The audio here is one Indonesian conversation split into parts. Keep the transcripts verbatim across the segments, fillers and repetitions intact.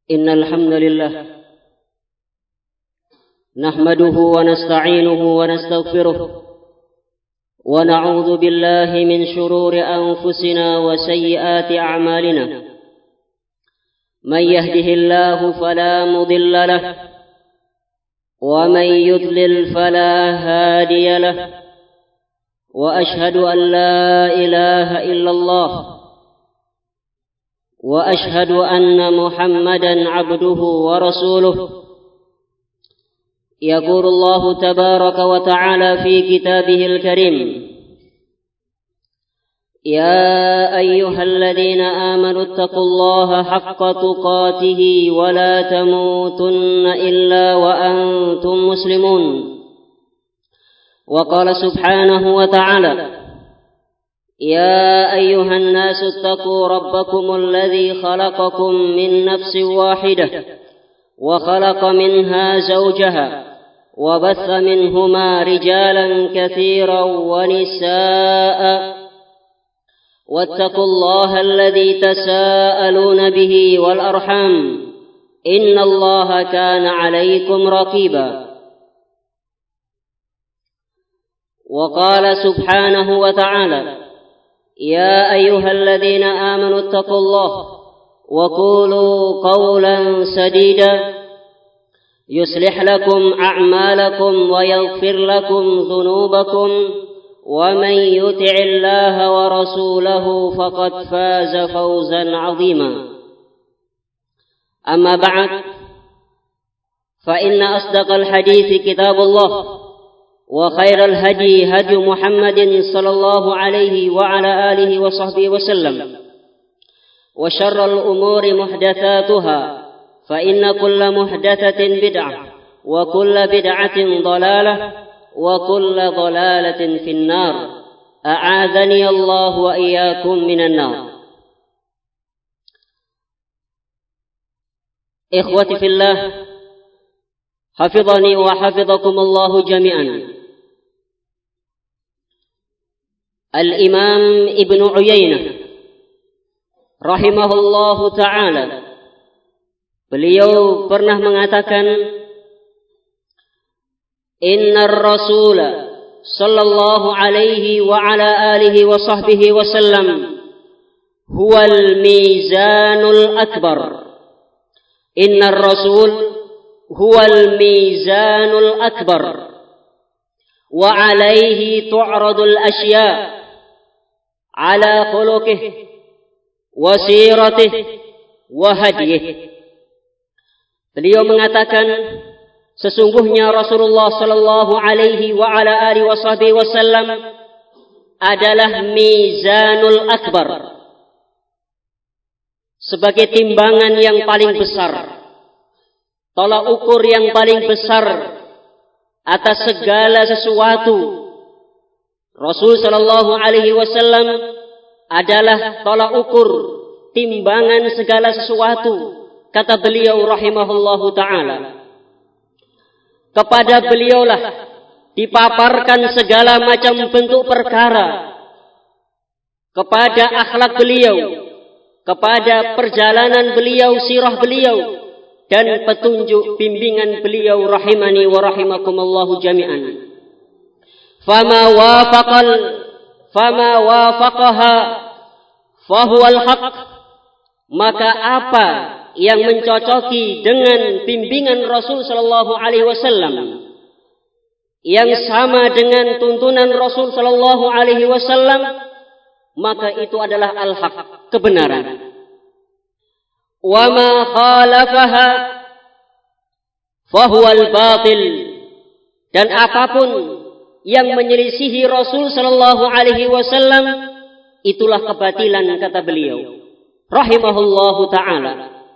إن الحمد لله نحمده ونستعينه ونستغفره ونعوذ بالله من شرور أنفسنا وسيئات أعمالنا. من يهده الله فلا مضل له ومن يضلل فلا هادي له، وأشهد أن لا إله إلا الله، وأشهد أن محمدا عبده ورسوله. يقول الله تبارك وتعالى في كتابه الكريم: يا أيها الذين آمنوا اتقوا الله حق تقاته ولا تموتن إلا وأنتم مسلمون. وقال سبحانه وتعالى: يا أيها الناس اتقوا ربكم الذي خلقكم من نفس واحدة وخلق منها زوجها وبث منهما رجالا كثيرا ونساء، واتقوا الله الذي تساءلون به والأرحام إن الله كان عليكم رقيبا. وقال سبحانه وتعالى: يا أيها الذين آمنوا اتقوا الله وقولوا قولا سديدا يصلح لكم أعمالكم ويغفر لكم ذنوبكم، ومن يطع الله ورسوله فقد فاز فوزا عظيما. أما بعد، فإن أصدق الحديث كتاب الله، وخير الهدي هدي محمد صلى الله عليه وعلى آله وصحبه وسلم، وشر الأمور محدثاتها، فإن كل محدثة بدعة، وكل بدعة ضلالة، وكل ضلالة في النار. أعاذني الله وإياكم من النار. إخوتي في الله، حفظني وحفظكم الله جميعا. Al-Imam Ibnu Uyainah rahimahullahu ta'ala, beliau pernah mengatakan, Innar Rasula sallallahu alaihi wa ala alihi wa sahbihi wa sallam huwal mizanul akbar. Innar Rasul huwal mizanul akbar wa alaihi tu'radul asya' ala khuluqih wa siratih wa hadiyih. Beliau mengatakan, sesungguhnya Rasulullah sallallahu alaihi wa ala alihi washabihi wasallam adalah mizanul akbar, sebagai timbangan yang paling besar, tolak ukur yang paling besar atas segala sesuatu. Rasul sallallahu alaihi wasallam adalah tolak ukur, timbangan segala sesuatu. Kata beliau rahimahullahu ta'ala, kepada beliaulah dipaparkan segala macam bentuk perkara, kepada akhlak beliau, kepada perjalanan beliau, sirah beliau, dan petunjuk bimbingan beliau rahimani wa rahimakumullahu jami'an. Fama wafaqal fama wafaqaha fahuwal haq, maka apa yang mencocoki dengan bimbingan Rasul sallallahu alaihi wasallam, yang sama dengan tuntunan Rasul sallallahu alaihi wasallam, maka itu adalah al-haq, kebenaran. Wa ma khalafaha fahuwal batil, dan apapun yang menyelisihi Rasul sallallahu alaihi wasallam, itulah kebatilan, kata beliau rahimahullahu ta'ala.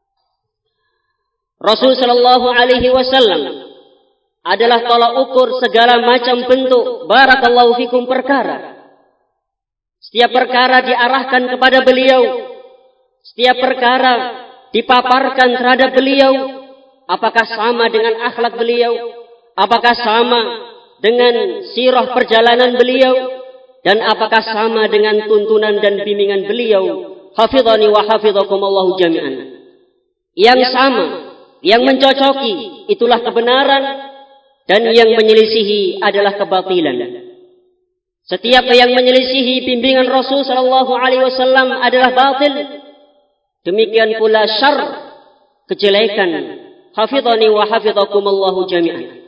Rasul sallallahu alaihi wasallam adalah tolak ukur segala macam bentuk, barakallahu fikum, perkara. Setiap perkara diarahkan kepada beliau, setiap perkara dipaparkan terhadap beliau. Apakah sama dengan akhlak beliau? Apakah sama dengan sirah perjalanan beliau? Dan apakah sama dengan tuntunan dan bimbingan beliau? Hafidhani wa hafidhakumullahu jami'an. yang sama, yang mencocoki itulah kebenaran, dan yang menyelisihi adalah kebatilan. Setiap yang menyelisihi bimbingan Rasul sallallahu alaihi wasallam adalah batil. Demikian pula syarr, kejelekan. Hafidhani wa hafidhakumullahu jami'an.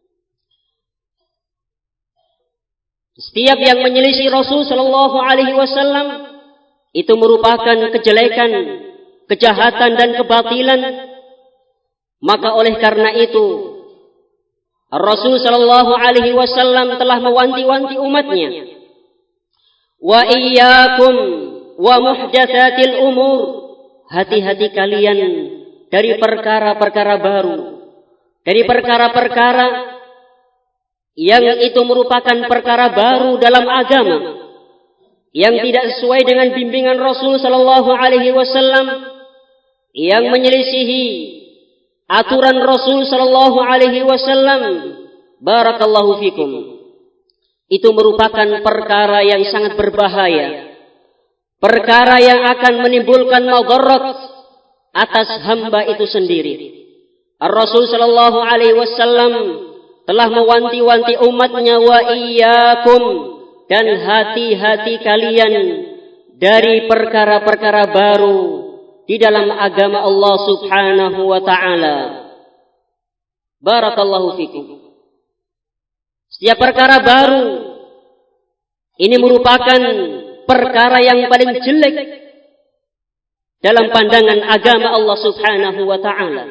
Setiap yang menyelisih Rasul sallallahu alaihi wasallam itu merupakan kejelekan, kejahatan dan kebatilan. Maka oleh karena itu Rasul sallallahu alaihi wasallam telah mewanti-wanti umatnya, wa iyyakum wa muhdatsatil umur, hati-hati kalian dari perkara-perkara baru, dari perkara-perkara yang itu merupakan perkara baru dalam agama, yang tidak sesuai dengan bimbingan Rasul sallallahu alaihi wasallam, yang menyelisihi aturan Rasul sallallahu alaihi wasallam. Barakallahu fikum. Itu merupakan perkara yang sangat berbahaya, perkara yang akan menimbulkan madarat atas hamba itu sendiri. Ar-Rasul sallallahu alaihi wasallam telah mewanti-wanti umatnya, wa iyyakum, dan hati-hati kalian dari perkara-perkara baru di dalam agama Allah subhanahu wa ta'ala. Barakallahu fikum. Setiap perkara baru ini merupakan perkara yang paling jelek dalam pandangan agama Allah subhanahu wa ta'ala.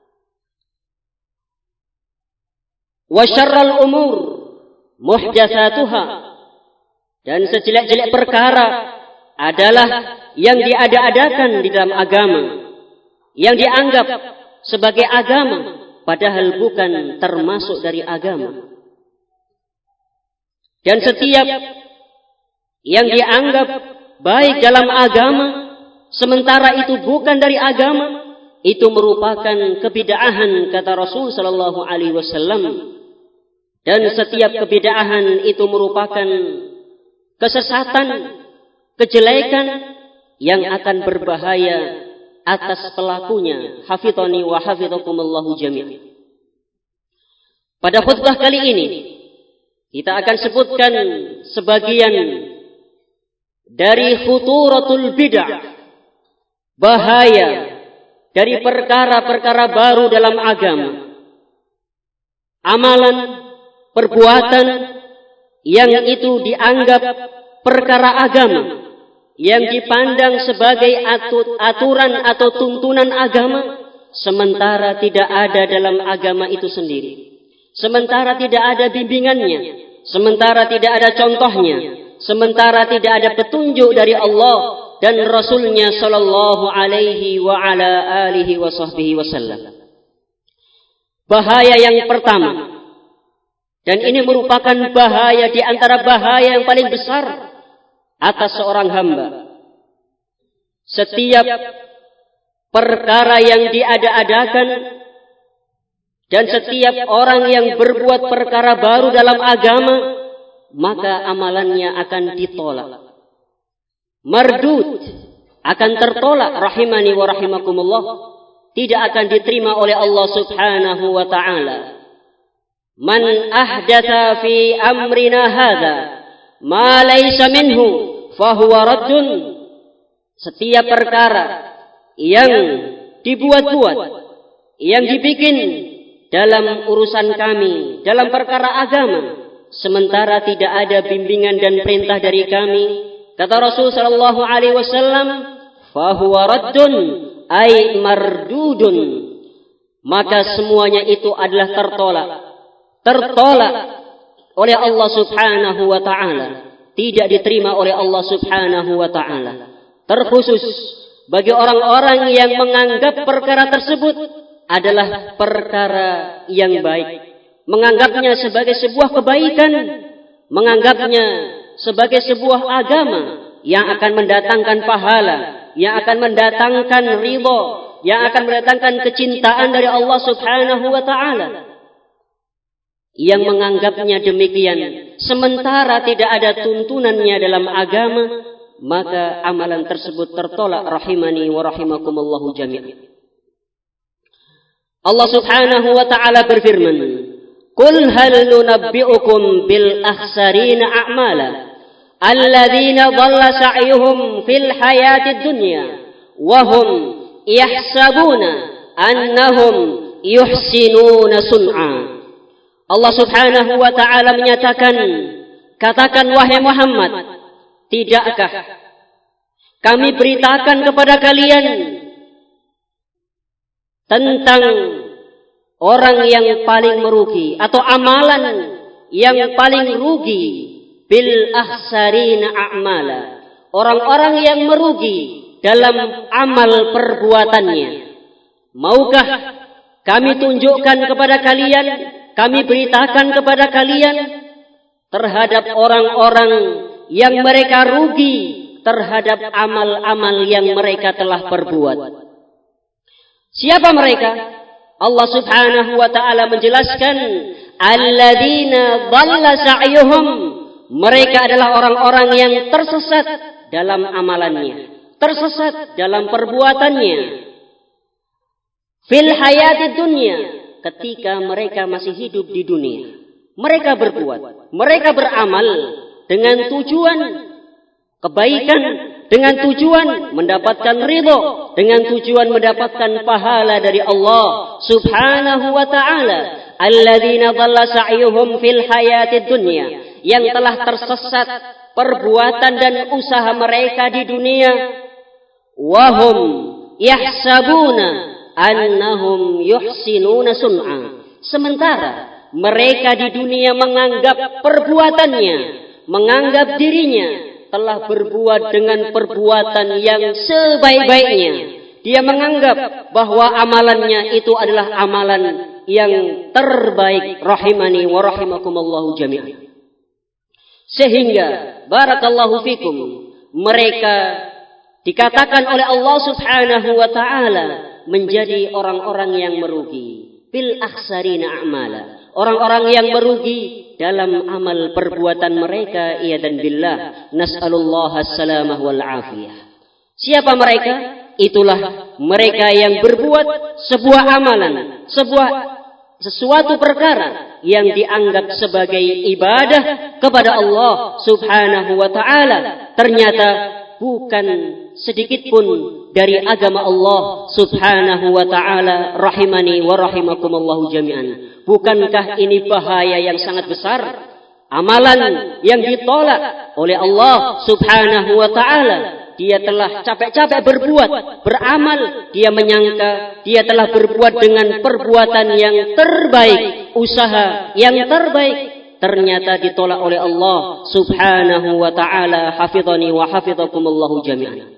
Wa syarral umur muhdatsatuha, dan sejelek-jelek perkara adalah yang diada-adakan di dalam agama, yang dianggap sebagai agama padahal bukan termasuk dari agama. Dan setiap yang dianggap baik dalam agama sementara itu bukan dari agama, itu merupakan kebid'ahan, kata Rasul sallallahu alaihi wasallam. Dan setiap kebid'ahan itu merupakan kesesatan, kejelekan yang akan berbahaya atas pelakunya. Hafidhani wa hafidhakumullahu jami'an. Pada khutbah kali ini kita akan sebutkan sebagian dari khuturatul bid'ah, bahaya dari perkara-perkara baru dalam agama, amalan, perbuatan yang itu dianggap perkara agama, yang dipandang sebagai aturan atau tuntunan agama, sementara tidak ada dalam agama itu sendiri, sementara tidak ada bimbingannya, sementara tidak ada contohnya, sementara tidak ada petunjuk dari Allah dan Rasulnya sallallahu alaihi wa ala alihi wa sahbihi wasallam. Bahaya yang pertama, dan ini merupakan bahaya di antara bahaya yang paling besar atas seorang hamba. Setiap perkara yang diada-adakan dan setiap orang yang berbuat perkara baru dalam agama, maka amalannya akan ditolak. Mardud, akan tertolak, rahimani wa rahimakumullah, tidak akan diterima oleh Allah subhanahu wa ta'ala. Man ahdatha fi amrina hadha ma laysa minhu fahuwa raddun. Setiap perkara yang dibuat-buat, yang dibikin dalam urusan kami, dalam perkara agama, sementara tidak ada bimbingan dan perintah dari kami, kata Rasul sallallahu alaihi wasallam, fahuwa raddun ay mardudun, maka semuanya itu adalah tertolak. Tertolak oleh Allah subhanahu wa ta'ala, tidak diterima oleh Allah subhanahu wa ta'ala. Terkhusus bagi orang-orang yang menganggap perkara tersebut adalah perkara yang baik, menganggapnya sebagai sebuah kebaikan, menganggapnya sebagai sebuah agama yang akan mendatangkan pahala, yang akan mendatangkan ridha, yang akan mendatangkan kecintaan dari Allah subhanahu wa ta'ala. Yang menganggapnya demikian, sementara tidak ada tuntunannya dalam agama, maka amalan tersebut tertolak, rahimani wa rahimakumullahu jami'an. Allah Subhanahu wa ta'ala berfirman, "Qul hal nunabbi'ukum bil akhsarina a'mala alladzina dhalla sa'yuhum fil hayatid dunya wa hum yahsabuna annahum yuhsinuna sun'a." Allah Subhanahu wa ta'ala menyatakan, katakan wahai Muhammad, tidakkah kami beritakan kepada kalian tentang orang yang paling merugi atau amalan yang paling rugi, bil akhsarina a'mala, orang-orang yang merugi dalam amal perbuatannya. Maukah kami tunjukkan kepada kalian, kami beritakan kepada kalian terhadap orang-orang yang mereka rugi terhadap amal-amal yang mereka telah perbuat. Siapa mereka? Allah Subhanahu wa ta'ala menjelaskan, alladzina dhalla sa'yuhum, mereka adalah orang-orang yang tersesat dalam amalannya, tersesat dalam perbuatannya. Fil hayatid dunya, ketika mereka masih hidup di dunia, mereka berbuat, mereka beramal dengan tujuan kebaikan, dengan tujuan mendapatkan ridho, dengan tujuan mendapatkan pahala dari Allah Subhanahu wa ta'ala. Alladzina dhalla sa'yuhum fil hayatid dunya, yang telah tersesat perbuatan dan usaha mereka di dunia. Wahum yahsabuna annahum yuhsinuna sun'a, sementara mereka di dunia menganggap perbuatannya, menganggap dirinya telah berbuat dengan perbuatan yang sebaik-baiknya. Dia menganggap bahwa amalannya itu adalah amalan yang terbaik. Rahimani wa rahimakumullahu jami'an. Sehingga barakallahu fikum, mereka dikatakan oleh Allah Subhanahu wa ta'ala menjadi orang-orang yang merugi. Bil akhsarina a'mala, orang-orang yang merugi dalam amal perbuatan mereka. Iyadan billah, nas'alullah as-salamah wal afiyah. Siapa mereka? Itulah mereka yang berbuat sebuah amalan, sebuah sesuatu perkara yang dianggap sebagai ibadah kepada Allah Subhanahu wa ta'ala, ternyata bukan sedikit pun dari agama Allah Subhanahu wa ta'ala. Rahimani wa rahimakumullahu jami'an. Bukankah ini bahaya yang sangat besar? Amalan yang ditolak oleh Allah Subhanahu wa ta'ala. Dia telah capek-capek berbuat, beramal. Dia menyangka dia telah berbuat dengan perbuatan yang terbaik, usaha yang terbaik. Ternyata ditolak oleh Allah Subhanahu wa ta'ala. Hafidhani wa hafidhakumullahu jami'an.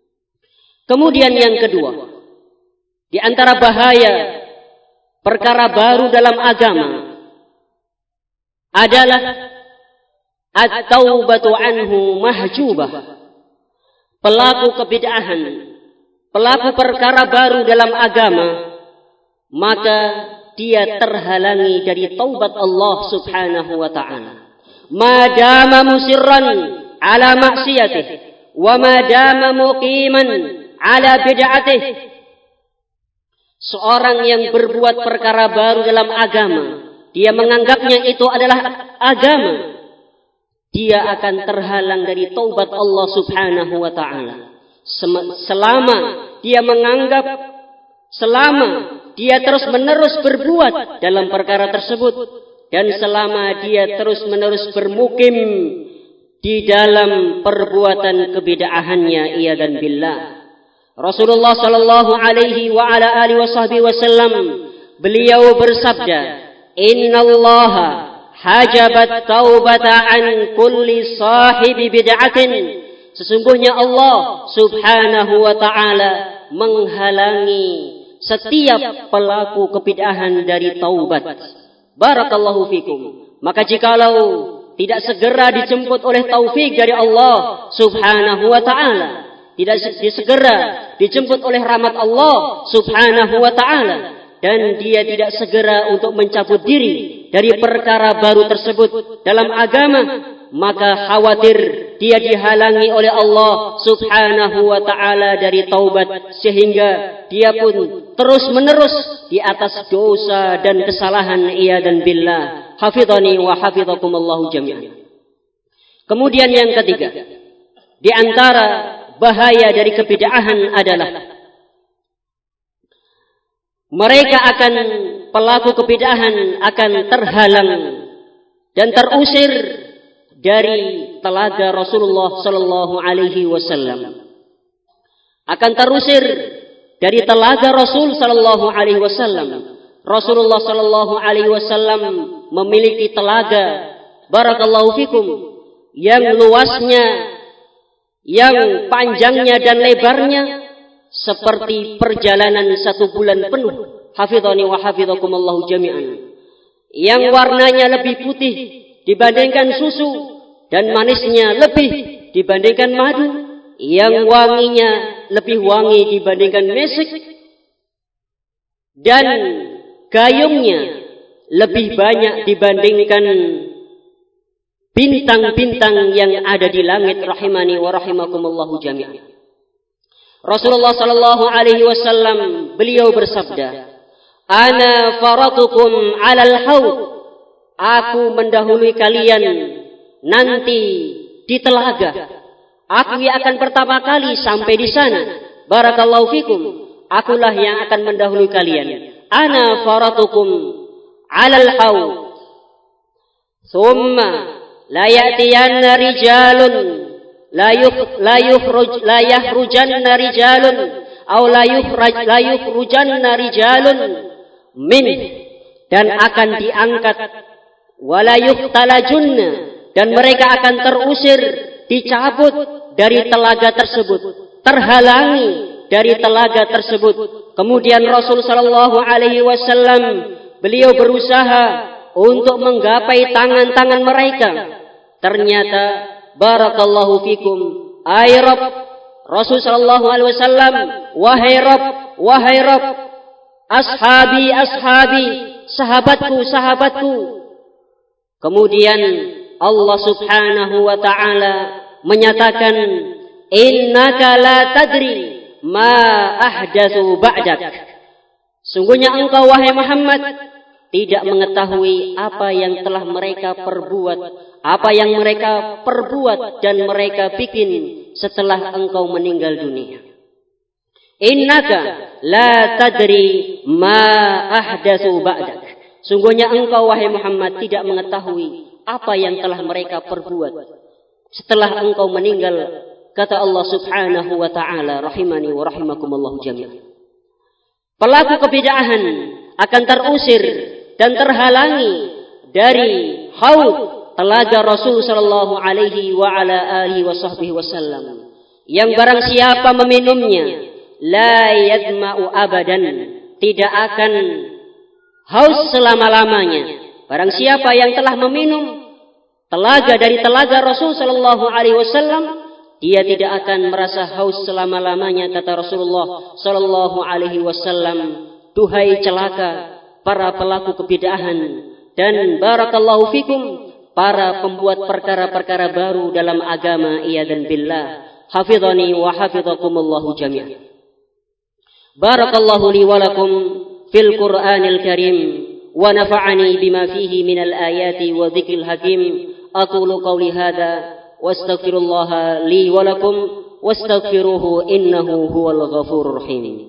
Kemudian yang kedua, di antara bahaya perkara baru dalam agama adalah at-taubatu anhu mahjubah. Pelaku kebid'ahan, pelaku perkara baru dalam agama, maka dia terhalangi dari taubat Allah Subhanahu wa ta'ala. Madama musirran ala maksiyatih, wa madama muqiman ala bid'atih. Seorang yang berbuat perkara baru dalam agama, dia menganggapnya itu adalah agama, dia akan terhalang dari taubat Allah Subhanahu wa ta'ala. Selama dia menganggap, selama dia terus menerus berbuat dalam perkara tersebut, dan selama dia terus menerus bermukim di dalam perbuatan kebid'ahannya. Iyadan billah. Rasulullah sallallahu alaihi wa ala alihi wasallam, beliau bersabda, innallaha hajabat taubata an kulli sahibi bid'atin. Sesungguhnya Allah Subhanahu wa ta'ala menghalangi setiap pelaku kebid'ahan dari taubat. Barakallahu fikum. Maka jikalau tidak segera dijemput oleh taufik dari Allah Subhanahu wa ta'ala, tidak segera dijemput oleh rahmat Allah Subhanahu wa ta'ala, dan dia tidak segera untuk mencabut diri dari perkara baru tersebut dalam agama, maka khawatir dia dihalangi oleh Allah subhanahu wa ta'ala dari taubat, sehingga dia pun terus menerus di atas dosa dan kesalahan iyadan billah. Hafidhani wa hafidhakumullahu jami'an. Kemudian yang ketiga, di antara bahaya dari kebid'ahan adalah mereka akan, pelaku kebid'ahan akan terhalang dan terusir dari telaga Rasulullah sallallahu alaihi wasallam. Akan terusir dari telaga Rasul sallallahu alaihi wasallam. Rasulullah sallallahu alaihi wasallam memiliki telaga, barakallahu fikum, yang luasnya, yang panjangnya dan lebarnya seperti perjalanan satu bulan penuh. Hafidhani wa hafidhakumullahu jami'an. Yang warnanya lebih putih dibandingkan susu dan manisnya lebih dibandingkan madu, yang wanginya lebih wangi dibandingkan mesik, dan gayungnya lebih banyak dibandingkan bintang-bintang yang ada di langit. Rahimani wa rahimakumullahu jami'an. Rasulullah sallallahu alaihi wasallam beliau bersabda, "Ana faratukum 'alal haud." Aku mendahului kalian nanti di telaga. Aku yang akan pertama kali sampai di sana. Barakallahu fikum. Akulah yang akan mendahului kalian. Ana faratukum 'alal haud. Thumma la ya'tiyanna rijalun la yukh la yukhruj la yakhrujanna rijalun aw la yukhraj la yukhrujanna rijalun min, dan akan diangkat wala yuqtalajunna, dan mereka akan terusir, dicabut dari telaga tersebut, terhalangi dari telaga tersebut. Kemudian Rasul sallallahu alaihi wasallam beliau berusaha untuk menggapai tangan-tangan mereka. Ternyata barakallahu fikum, ay Rabb, Rasul sallallahu alaihi wasallam, wahai Rabb, wahai Rabb, ashabi ashabi, sahabatku sahabatku. Kemudian Allah subhanahu wa ta'ala menyatakan, innaka la tadri ma ahdatsu ba'dak. Sungguhnya engkau wahai Muhammad tidak mengetahui apa yang telah mereka perbuat, apa yang mereka perbuat dan mereka bikin setelah engkau meninggal dunia. Innaka la tadri ma ahdatsu ba'dak. Sungguhnya engkau wahai Muhammad tidak mengetahui apa yang telah mereka perbuat setelah engkau meninggal, kata Allah subhanahu wa ta'ala. Rahimani wa rahimakumullah jami'an. Pelaku kebid'ahan akan terusir dan terhalangi dari haud, telaga Rasul sallallahu alaihi wa ala alihi wa sahbihi wasallam, yang barang siapa meminumnya la yadma'u abadan, tidak akan haus selama-lamanya. Barang siapa yang telah meminum telaga dari telaga Rasul sallallahu alaihi wasallam, dia tidak akan merasa haus selama-lamanya, kata Rasulullah sallallahu alaihi wasallam. Duhai celaka para pelaku kebid'ahan dan barakallahu fikum para pembuat perkara-perkara baru dalam agama, iyadan billah. Hafidhani wa hafidhakumullahu jami'an. Barakallahu li wa lakum fil Qur'anil Karim wa nafa'ani bima fihi minal ayati wa dzikril hakim. Aqulu qawli hadza wa astaghfirullaha li wa lakum wastaghfiruhu innahu huwal ghafurur rahim.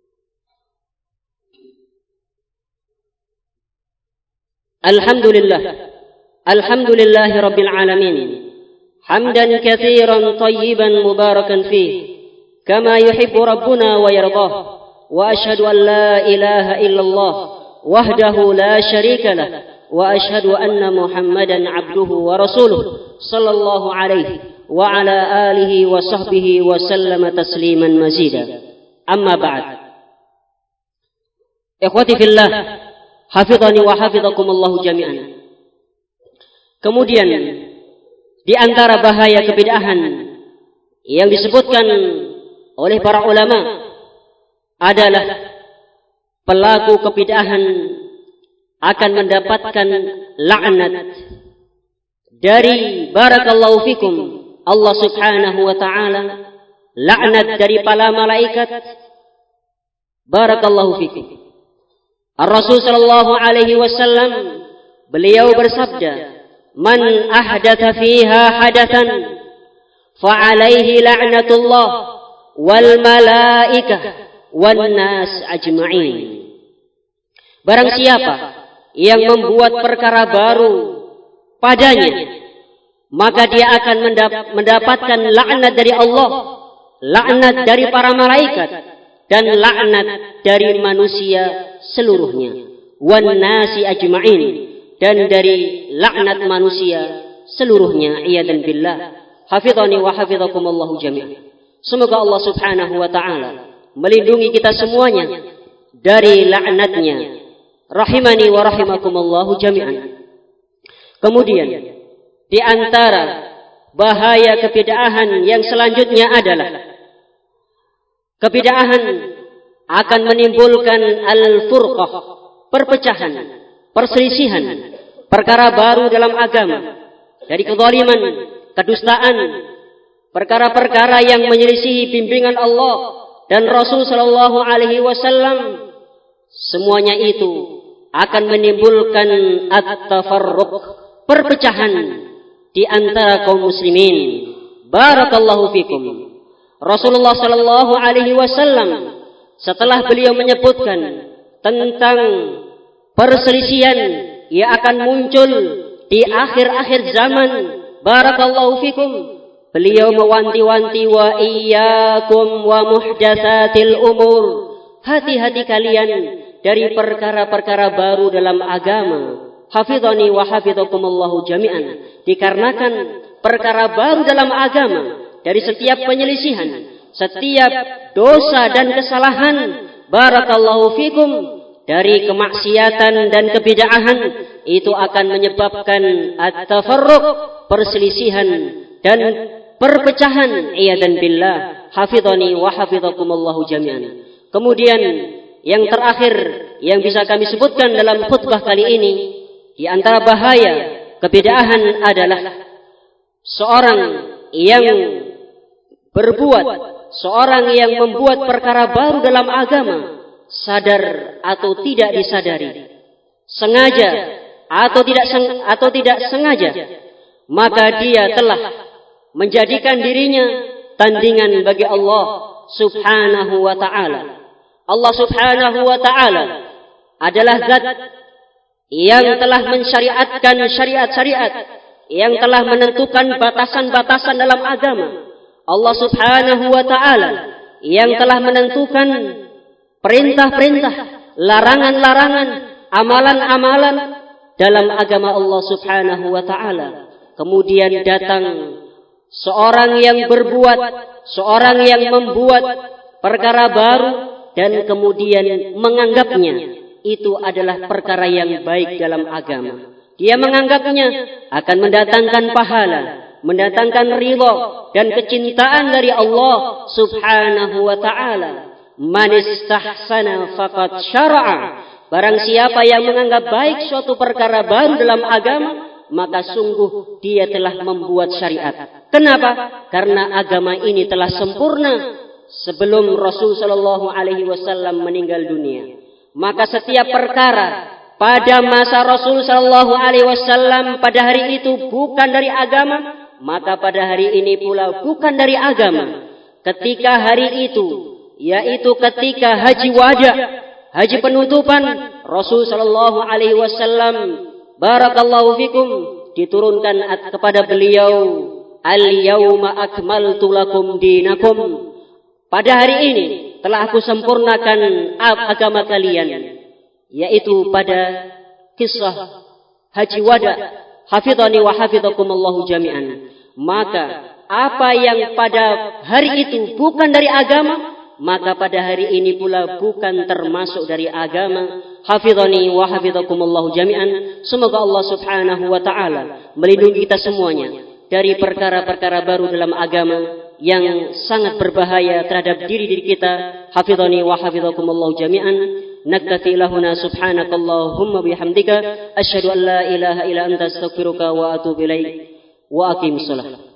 Alhamdulillah, alhamdulillahi rabbil alamin, hamdan katsiran tayyiban mubarakan fih, kama yuhibbu rabbuna wa yardah. Wa ashhadu an la ilaha illallah wahdahu la syarika lah, wa ashhadu anna Muhammadan abduhu wa rasuluh sallallahu alaihi wa ala alihi wa sahbihi wa sallama tasliman mazida. Amma ba'd. Ikhwati fillah, hafidhani wa hafidhakumullahu jami'an. Kemudian di antara bahaya kebid'ahan yang disebutkan oleh para ulama adalah pelaku kebid'ahan akan mendapatkan laknat dari barakallahu fikum Allah Subhanahu wa taala, laknat dari para malaikat. Barakallahu fikum. Ar-Rasul sallallahu alaihi wasallam beliau bersabda, "Man ahdatha fiha hadathan fa alaihi la'natullah wal malaikah wan nas ajma'in." Barang siapa yang membuat perkara baru padanya, maka dia akan mendapatkan laknat dari Allah, laknat dari para malaikat, dan laknat dari manusia seluruhnya. Wan nasi ajma'in, dan dari laknat manusia seluruhnya. Iyadzan billah. Hafizani wa hafizakumullahu jami'an. Semoga Allah Subhanahu wa taala melindungi kita semuanya dari laknatnya. Rahimani wa rahimakumullahu jami'an. Kemudian di antara bahaya kebid'ahan yang selanjutnya adalah kebid'ahan akan menimbulkan al-furqah, perpecahan, perselisihan, perkara baru dalam agama, dari kezaliman, kedustaan, perkara-perkara yang menyelisihi bimbingan Allah dan Rasul sallallahu alaihi wasallam. Semuanya itu akan menimbulkan at-tafarruq, perpecahan di antara kaum muslimin. Barakallahu fikum. Rasulullah sallallahu alaihi wasallam setelah beliau menyebutkan tentang perselisihan yang akan muncul di akhir-akhir zaman, barakallahu fikum, beliau mewanti-wanti, wa iyyakum wa muhdatsatil umur, hati-hati kalian dari perkara-perkara baru dalam agama. Hafizani wa hafizakumullahu jami'an. Dikarenakan perkara baru dalam agama, dari setiap penyelisihan, setiap dosa dan kesalahan, barakallahu fikum, dari kemaksiatan dan kebid'ahan, itu akan menyebabkan at-tafarruq, perselisihan dan perpecahan. Iyadzan billah. Hafizani wa hafizakumullahu jami'an. Kemudian yang terakhir yang bisa kami sebutkan dalam khutbah kali ini, di antara bahaya kebid'ahan adalah seorang yang berbuat, seorang yang membuat perkara baru dalam agama, sadar atau tidak disadari, sengaja atau tidak seng, atau tidak sengaja, maka dia telah menjadikan dirinya tandingan bagi Allah Subhanahu wa ta'ala. Allah Subhanahu wa ta'ala adalah zat yang telah mensyariatkan syariat-syariat, yang telah menentukan batasan-batasan dalam agama. Allah Subhanahu wa ta'ala yang telah menentukan perintah-perintah, larangan-larangan, amalan-amalan dalam agama Allah Subhanahu wa ta'ala. Kemudian datang seorang yang berbuat, seorang yang membuat perkara baru, dan kemudian menganggapnya itu adalah perkara yang baik dalam agama. Dia menganggapnya akan mendatangkan pahala, mendatangkan ridha dan kecintaan dari Allah Subhanahu wa ta'ala. Man istahsana faqad syara'a. Barang siapa yang menganggap baik suatu perkara baru dalam agama, maka sungguh dia telah membuat syariat. Kenapa? Karena agama ini telah sempurna sebelum Rasul sallallahu alaihi wasallam meninggal dunia. Maka setiap perkara pada masa Rasul sallallahu alaihi wasallam pada hari itu bukan dari agama, maka pada hari ini pula bukan dari agama. Ketika hari itu, yaitu ketika haji wada, haji penutupan, Rasul sallallahu alaihi wasallam, barakallahu fikum, diturunkan kepada beliau, al-yauma akmaltu lakum dinakum. Pada hari ini telah aku sempurnakan agama kalian, yaitu pada kisah haji wada. Hafizani wa hafizakumullahu jami'an. Maka apa yang pada hari itu bukan dari agama, maka pada hari ini pula bukan termasuk dari agama. Hafizani wa hafizakumullahu jami'an. Semoga Allah Subhanahu wa ta'ala melindungi kita semuanya dari perkara-perkara baru dalam agama yang sangat berbahaya terhadap diri-diri kita. Hafizani wa hafizakumullahu jami'an. naktafi lahuna subhanakallahumma bihamdika asyhadu an la ilaha illa anta astaghfiruka wa atubu ilaik wa aqim shalah.